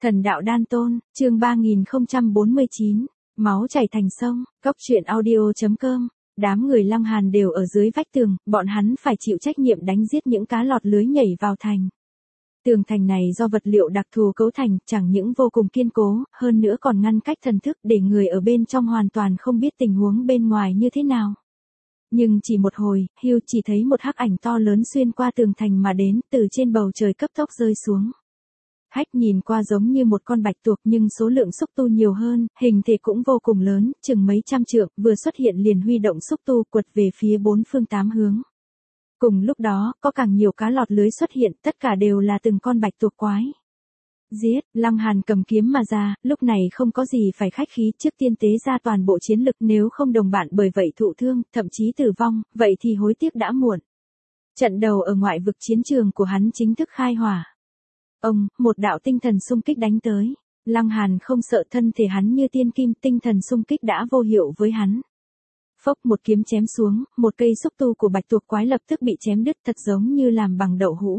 Thần đạo đan tôn, chương 3049, máu chảy thành sông, cốc truyện audio.com. Đám người Lăng Hàn đều ở dưới vách tường, bọn hắn phải chịu trách nhiệm đánh giết những cá lọt lưới nhảy vào thành. Tường thành này do vật liệu đặc thù cấu thành, chẳng những vô cùng kiên cố, hơn nữa còn ngăn cách thần thức để người ở bên trong hoàn toàn không biết tình huống bên ngoài như thế nào. Nhưng chỉ một hồi, Hugh chỉ thấy một hắc ảnh to lớn xuyên qua tường thành mà đến, từ trên bầu trời cấp tốc rơi xuống. Hách nhìn qua giống như một con bạch tuộc nhưng số lượng xúc tu nhiều hơn, hình thể cũng vô cùng lớn, chừng mấy trăm trượng, vừa xuất hiện liền huy động xúc tu quật về phía bốn phương tám hướng. Cùng lúc đó, có càng nhiều cá lọt lưới xuất hiện, tất cả đều là từng con bạch tuộc quái. Giết, Lăng Hàn cầm kiếm mà ra, lúc này không có gì phải khách khí, trước tiên tế ra toàn bộ chiến lực, nếu không đồng bạn bởi vậy thụ thương, thậm chí tử vong, vậy thì hối tiếc đã muộn. Trận đầu ở ngoại vực chiến trường của hắn chính thức khai hỏa. Một đạo tinh thần xung kích đánh tới. Lăng Hàn không sợ, thân thể hắn như tiên kim, tinh thần xung kích đã vô hiệu với hắn. Phốc, một kiếm chém xuống, một cây xúc tu của bạch tuộc quái lập tức bị chém đứt, thật giống như làm bằng đậu hũ.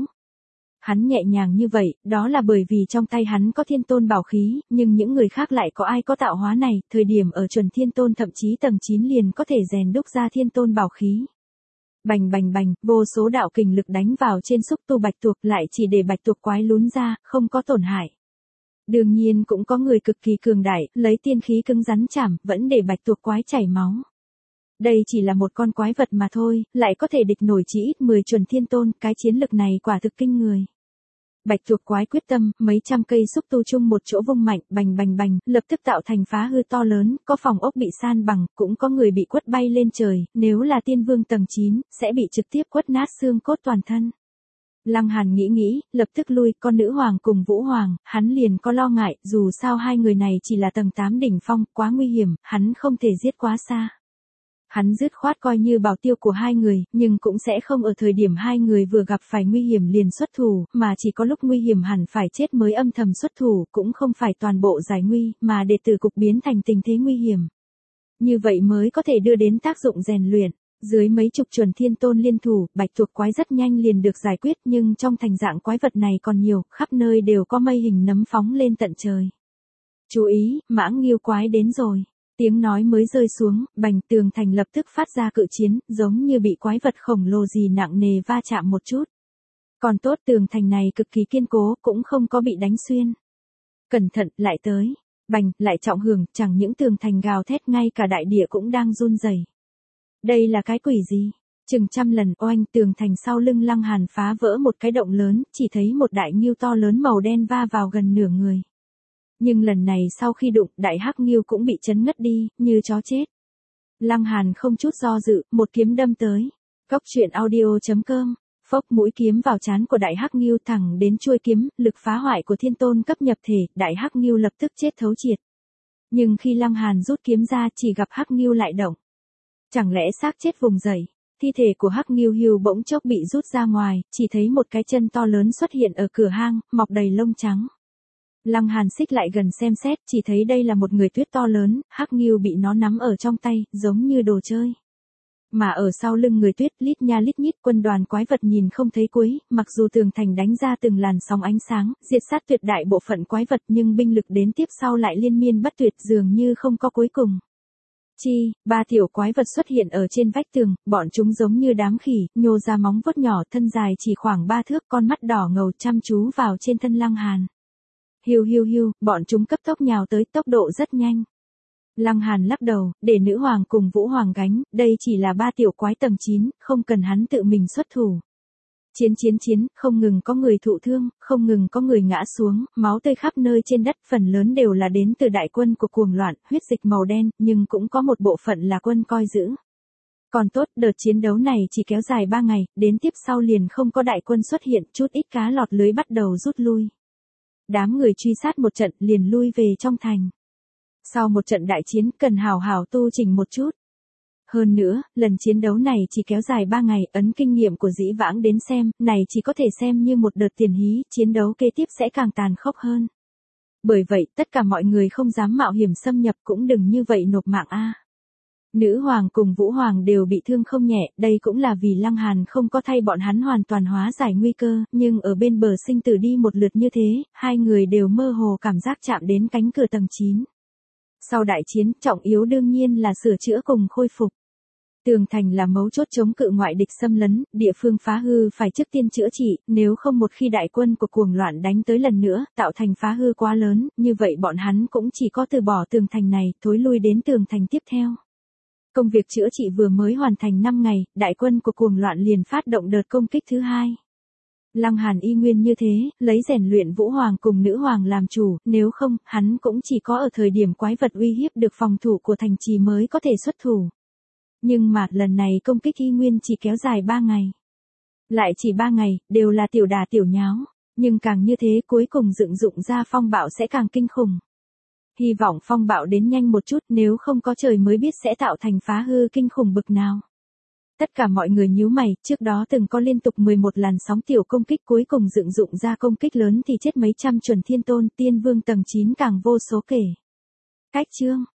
Hắn nhẹ nhàng như vậy, đó là bởi vì trong tay hắn có thiên tôn bảo khí, nhưng những người khác lại có ai có tạo hóa này, thời điểm ở chuẩn thiên tôn thậm chí tầng 9 liền có thể rèn đúc ra thiên tôn bảo khí. Bành bành bành, vô số đạo kình lực đánh vào trên xúc tu bạch tuộc, lại chỉ để bạch tuộc quái lún ra, không có tổn hại. Đương nhiên cũng có người cực kỳ cường đại, lấy tiên khí cứng rắn chảm, vẫn để bạch tuộc quái chảy máu. Đây chỉ là một con quái vật mà thôi, lại có thể địch nổi chỉ ít 10 chuẩn thiên tôn, cái chiến lực này quả thực kinh người. Bạch tuộc quái quyết tâm, mấy trăm cây xúc tu chung một chỗ vung mạnh, bành bành bành, lập tức tạo thành phá hư to lớn, có phòng ốc bị san bằng, cũng có người bị quất bay lên trời, nếu là tiên vương tầng 9, sẽ bị trực tiếp quất nát xương cốt toàn thân. Lăng Hàn nghĩ, lập tức lui, con nữ hoàng cùng Vũ Hoàng, hắn liền có lo ngại, dù sao hai người này chỉ là tầng 8 đỉnh phong, quá nguy hiểm, hắn không thể giết quá xa. Hắn dứt khoát coi như bảo tiêu của hai người, nhưng cũng sẽ không ở thời điểm hai người vừa gặp phải nguy hiểm liền xuất thủ, mà chỉ có lúc nguy hiểm hẳn phải chết mới âm thầm xuất thủ, cũng không phải toàn bộ giải nguy, mà để từ cục biến thành tình thế nguy hiểm. Như vậy mới có thể đưa đến tác dụng rèn luyện. Dưới mấy chục chuẩn thiên tôn liên thủ, bạch tuộc quái rất nhanh liền được giải quyết, nhưng trong thành dạng quái vật này còn nhiều, khắp nơi đều có mây hình nấm phóng lên tận trời. Chú ý, mãng nghiêu quái đến rồi. Tiếng nói mới rơi xuống, bành, tường thành lập tức phát ra cự chiến, giống như bị quái vật khổng lồ gì nặng nề va chạm một chút. Còn tốt, tường thành này cực kỳ kiên cố, cũng không có bị đánh xuyên. Cẩn thận, lại tới. Bành, lại trọng hưởng, chẳng những tường thành gào thét, ngay cả đại địa cũng đang run rẩy. Đây là cái quỷ gì? Chừng trăm lần, oanh, tường thành sau lưng Lăng Hàn phá vỡ một cái động lớn, chỉ thấy một đại nghiêu to lớn màu đen va vào gần nửa người. Nhưng lần này sau khi đụng, đại hắc nghiêu cũng bị chấn ngất đi, như chó chết. Lăng Hàn không chút do dự, một kiếm đâm tới. Cốc truyện audio.com. Phốc, mũi kiếm vào trán của đại hắc nghiêu thẳng đến chuôi kiếm, lực phá hoại của thiên tôn cấp nhập thể, đại hắc nghiêu lập tức chết thấu triệt. Nhưng khi Lăng Hàn rút kiếm ra, chỉ gặp hắc nghiêu lại động. Chẳng lẽ xác chết vùng dậy? Thi thể của hắc nghiêu Hugh bỗng chốc bị rút ra ngoài, chỉ thấy một cái chân to lớn xuất hiện ở cửa hang, mọc đầy lông trắng. Lăng Hàn xích lại gần xem xét, chỉ thấy đây là một người tuyết to lớn, hắc nghiêu bị nó nắm ở trong tay, giống như đồ chơi. Mà ở sau lưng người tuyết, lít nha lít nhít quân đoàn quái vật nhìn không thấy cuối, mặc dù tường thành đánh ra từng làn sóng ánh sáng, diệt sát tuyệt đại bộ phận quái vật, nhưng binh lực đến tiếp sau lại liên miên bất tuyệt, dường như không có cuối cùng. Ba tiểu quái vật xuất hiện ở trên vách tường, bọn chúng giống như đám khỉ, nhô ra móng vuốt nhỏ, thân dài chỉ khoảng 3 thước, con mắt đỏ ngầu chăm chú vào trên thân Lăng Hàn. Hiu, bọn chúng cấp tốc nhào tới, tốc độ rất nhanh. Lăng Hàn lắc đầu, để nữ hoàng cùng Vũ Hoàng gánh, đây chỉ là ba tiểu quái tầng 9, không cần hắn tự mình xuất thủ. Chiến, không ngừng có người thụ thương, không ngừng có người ngã xuống, máu tươi khắp nơi trên đất, phần lớn đều là đến từ đại quân của cuồng loạn, huyết dịch màu đen, nhưng cũng có một bộ phận là quân coi giữ. Còn tốt, đợt chiến đấu này chỉ kéo dài 3 ngày, đến tiếp sau liền không có đại quân xuất hiện, chút ít cá lọt lưới bắt đầu rút lui. Đám người truy sát một trận liền lui về trong thành. Sau một trận đại chiến cần hào hào tu chỉnh một chút. Hơn nữa, lần chiến đấu này chỉ kéo dài 3 ngày, ấn kinh nghiệm của dĩ vãng đến xem, này chỉ có thể xem như một đợt tiền hí, chiến đấu kế tiếp sẽ càng tàn khốc hơn. Bởi vậy, tất cả mọi người không dám mạo hiểm xâm nhập, cũng đừng như vậy nộp mạng a. Nữ hoàng cùng Vũ hoàng đều bị thương không nhẹ, đây cũng là vì Lăng Hàn không có thay bọn hắn hoàn toàn hóa giải nguy cơ, nhưng ở bên bờ sinh tử đi một lượt như thế, hai người đều mơ hồ cảm giác chạm đến cánh cửa tầng 9. Sau đại chiến, trọng yếu đương nhiên là sửa chữa cùng khôi phục. Tường thành là mấu chốt chống cự ngoại địch xâm lấn, địa phương phá hư phải trước tiên chữa trị, nếu không một khi đại quân của cuồng loạn đánh tới lần nữa, tạo thành phá hư quá lớn, như vậy bọn hắn cũng chỉ có từ bỏ tường thành này, thối lui đến tường thành tiếp theo. Công việc chữa trị vừa mới hoàn thành 5 ngày, đại quân của cuồng loạn liền phát động đợt công kích thứ hai. Lăng Hàn y nguyên như thế, lấy rèn luyện Vũ hoàng cùng Nữ hoàng làm chủ, nếu không, hắn cũng chỉ có ở thời điểm quái vật uy hiếp được phòng thủ của thành trì mới có thể xuất thủ. Nhưng mà, lần này công kích y nguyên chỉ kéo dài 3 ngày. Lại chỉ 3 ngày, đều là tiểu đà tiểu nháo, nhưng càng như thế cuối cùng dựng dụng ra phong bạo sẽ càng kinh khủng. Hy vọng phong bạo đến nhanh một chút, nếu không có trời mới biết sẽ tạo thành phá hư kinh khủng bực nào. Tất cả mọi người nhíu mày, trước đó từng có liên tục 11 làn sóng tiểu công kích cuối cùng dựng dụng ra công kích lớn thì chết mấy trăm chuẩn thiên tôn, tiên vương tầng 9 càng vô số kể. Cách chương